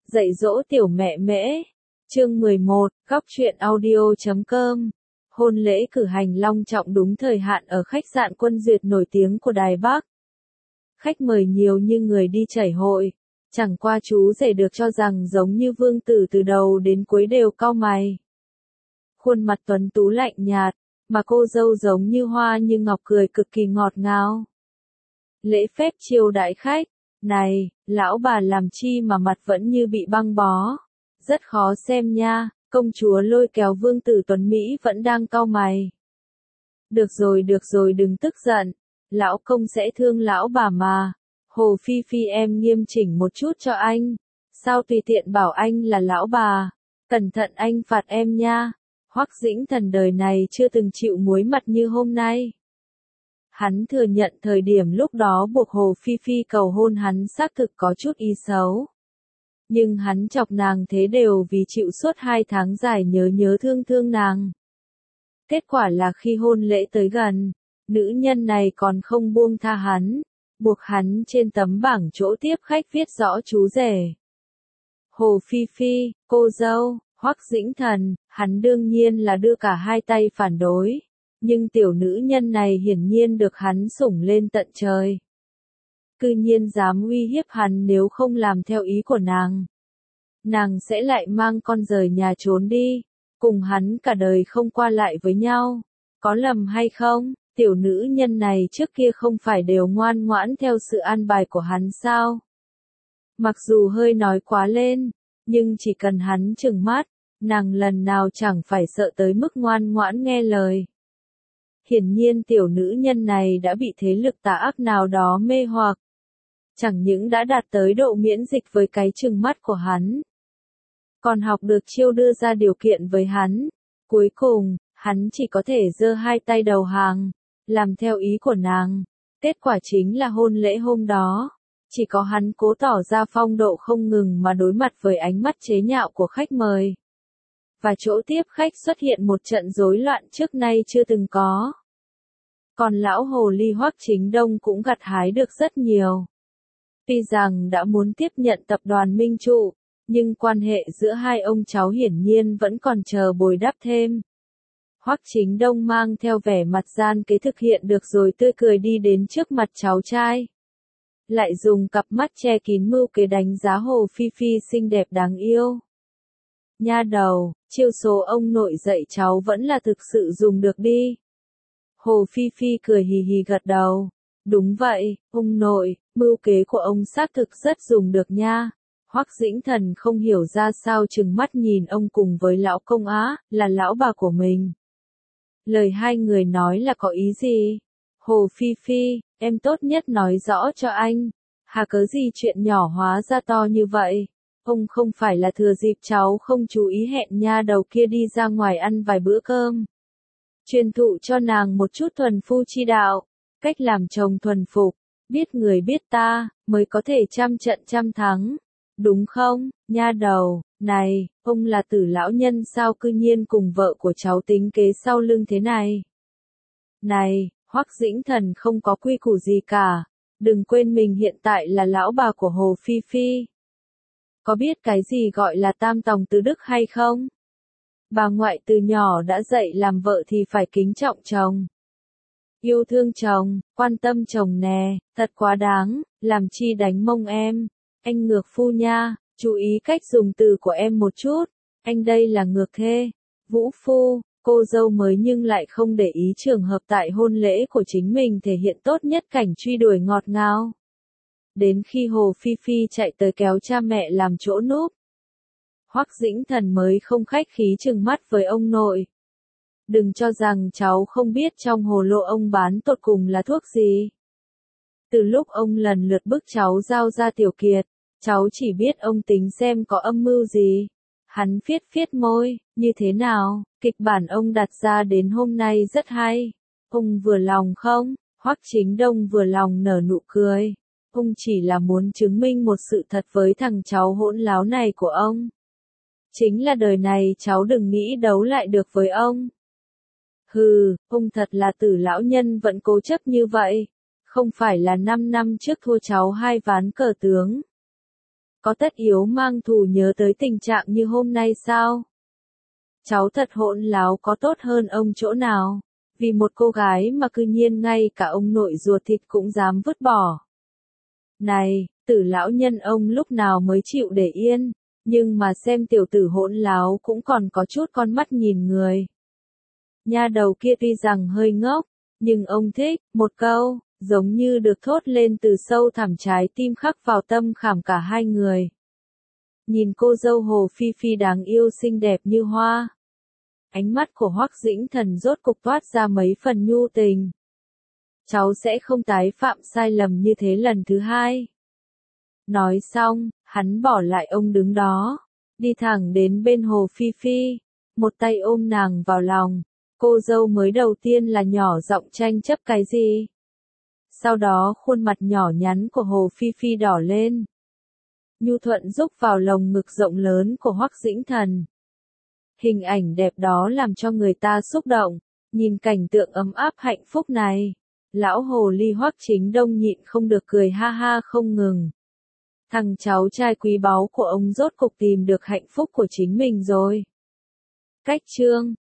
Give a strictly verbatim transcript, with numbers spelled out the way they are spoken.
Dạy dỗ tiểu mẹ mễ. Chương mười một, góc truyện audio chấm com. Hôn lễ cử hành long trọng đúng thời hạn ở khách sạn Quân Duyệt nổi tiếng của Đài Bắc. Khách mời nhiều như người đi chảy hội. Chẳng qua chú rể được cho rằng giống như vương tử từ đầu đến cuối đều cau mày. Khuôn mặt tuấn tú lạnh nhạt, mà cô dâu giống như hoa như ngọc cười cực kỳ ngọt ngào. Lễ phép chiêu đãi khách. Này, lão bà làm chi mà mặt vẫn như bị băng bó. Rất khó xem nha, công chúa lôi kéo vương tử tuấn Mỹ vẫn đang cau mày. Được rồi được rồi đừng tức giận, lão công sẽ thương lão bà mà. Hồ Phi Phi em nghiêm chỉnh một chút cho anh. Sao tùy tiện bảo anh là lão bà. Cẩn thận anh phạt em nha. Hoắc Dĩnh Thần đời này chưa từng chịu muối mặt như hôm nay. Hắn thừa nhận thời điểm lúc đó buộc Hồ Phi Phi cầu hôn hắn xác thực có chút ý xấu. Nhưng hắn chọc nàng thế đều vì chịu suốt hai tháng dài nhớ nhớ thương thương nàng. Kết quả là khi hôn lễ tới gần, nữ nhân này còn không buông tha hắn, buộc hắn trên tấm bảng chỗ tiếp khách viết rõ chú rể. Hồ Phi Phi, cô dâu, Hoắc Dĩnh Thần, hắn đương nhiên là đưa cả hai tay phản đối. Nhưng tiểu nữ nhân này hiển nhiên được hắn sủng lên tận trời. Cư nhiên dám uy hiếp hắn nếu không làm theo ý của nàng. Nàng sẽ lại mang con rời nhà trốn đi, cùng hắn cả đời không qua lại với nhau. Có lầm hay không, tiểu nữ nhân này trước kia không phải đều ngoan ngoãn theo sự an bài của hắn sao? Mặc dù hơi nói quá lên, nhưng chỉ cần hắn trừng mắt, nàng lần nào chẳng phải sợ tới mức ngoan ngoãn nghe lời. Hiển nhiên tiểu nữ nhân này đã bị thế lực tà ác nào đó mê hoặc. Chẳng những đã đạt tới độ miễn dịch với cái trừng mắt của hắn, còn học được chiêu đưa ra điều kiện với hắn. Cuối cùng, hắn chỉ có thể giơ hai tay đầu hàng, làm theo ý của nàng. Kết quả chính là hôn lễ hôm đó, chỉ có hắn cố tỏ ra phong độ không ngừng mà đối mặt với ánh mắt chế nhạo của khách mời. Và chỗ tiếp khách xuất hiện một trận rối loạn trước nay chưa từng có. Còn lão hồ ly Hoắc Chính Đông cũng gặt hái được rất nhiều. Tuy rằng đã muốn tiếp nhận tập đoàn Minh Trụ, nhưng quan hệ giữa hai ông cháu hiển nhiên vẫn còn chờ bồi đắp thêm. Hoắc Chính Đông mang theo vẻ mặt gian kế thực hiện được rồi tươi cười đi đến trước mặt cháu trai. Lại dùng cặp mắt che kín mưu kế đánh giá Hồ Phi Phi xinh đẹp đáng yêu. Nha đầu, chiêu số ông nội dạy cháu vẫn là thực sự dùng được đi. Hồ Phi Phi cười hì hì gật đầu. Đúng vậy, ông nội, mưu kế của ông xác thực rất dùng được nha. Hoắc Dĩnh Thần không hiểu ra sao trừng mắt nhìn ông cùng với lão công á, là lão bà của mình. Lời hai người nói là có ý gì? Hồ Phi Phi, em tốt nhất nói rõ cho anh. Hà cớ gì chuyện nhỏ hóa ra to như vậy? Ông không phải là thừa dịp cháu không chú ý hẹn nha đầu kia đi ra ngoài ăn vài bữa cơm. Truyền thụ cho nàng một chút thuần phu chi đạo, cách làm chồng thuần phục, biết người biết ta, mới có thể trăm trận trăm thắng. Đúng không, nha đầu, này, ông là Tử lão nhân sao cư nhiên cùng vợ của cháu tính kế sau lưng thế này? Này, Hoắc Dĩnh Thần không có quy củ gì cả, đừng quên mình hiện tại là lão bà của Hồ Phi Phi. Có biết cái gì gọi là tam tòng tứ đức hay không? Bà ngoại từ nhỏ đã dạy làm vợ thì phải kính trọng chồng. Yêu thương chồng, quan tâm chồng nè, thật quá đáng, làm chi đánh mông em. Anh ngược phu nha, chú ý cách dùng từ của em một chút, anh đây là ngược thê. Vũ phu, cô dâu mới nhưng lại không để ý trường hợp tại hôn lễ của chính mình thể hiện tốt nhất cảnh truy đuổi ngọt ngào. Đến khi Hồ Phi Phi chạy tới kéo cha mẹ làm chỗ núp, Hoắc Dĩnh Thần mới không khách khí trừng mắt với ông nội. Đừng cho rằng cháu không biết trong hồ lô ông bán tột cùng là thuốc gì. Từ lúc ông lần lượt bức cháu giao ra Tiểu Kiệt, cháu chỉ biết ông tính xem có âm mưu gì. Hắn phiết phiết môi, như thế nào, kịch bản ông đặt ra đến hôm nay rất hay. Ông vừa lòng không? Hoắc Chính Đông vừa lòng nở nụ cười. Ông chỉ là muốn chứng minh một sự thật với thằng cháu hỗn láo này của ông. Chính là đời này cháu đừng nghĩ đấu lại được với ông. Hừ, ông thật là Tử lão nhân vẫn cố chấp như vậy. Không phải là năm năm trước thua cháu hai ván cờ tướng. có tất yếu mang thù nhớ tới tình trạng như hôm nay sao? Cháu thật hỗn láo, có tốt hơn ông chỗ nào? Vì một cô gái mà cư nhiên ngay cả ông nội ruột thịt cũng dám vứt bỏ. Này, Tử lão nhân ông lúc nào mới chịu để yên, nhưng mà xem tiểu tử hỗn láo cũng còn có chút con mắt nhìn người. Nha đầu kia tuy rằng hơi ngốc, nhưng ông thích, một câu, giống như được thốt lên từ sâu thẳm trái tim khắc vào tâm khảm cả hai người. Nhìn cô dâu Hồ Phi Phi đáng yêu xinh đẹp như hoa. Ánh mắt của Hoắc Dĩnh Thần rốt cục toát ra mấy phần nhu tình. Cháu sẽ không tái phạm sai lầm như thế lần thứ hai. Nói xong, hắn bỏ lại ông đứng đó, đi thẳng đến bên Hồ Phi Phi, một tay ôm nàng vào lòng. Cô dâu mới đầu tiên là nhỏ giọng tranh chấp cái gì. Sau đó khuôn mặt nhỏ nhắn của Hồ Phi Phi đỏ lên. Nhu thuận rúc vào lồng ngực rộng lớn của Hoắc Dĩnh Thần. Hình ảnh đẹp đó làm cho người ta xúc động, nhìn cảnh tượng ấm áp hạnh phúc này. Lão hồ ly Hoắc Chính Đông nhịn không được cười ha ha không ngừng. Thằng cháu trai quý báu của ông rốt cục tìm được hạnh phúc của chính mình rồi. Cách chương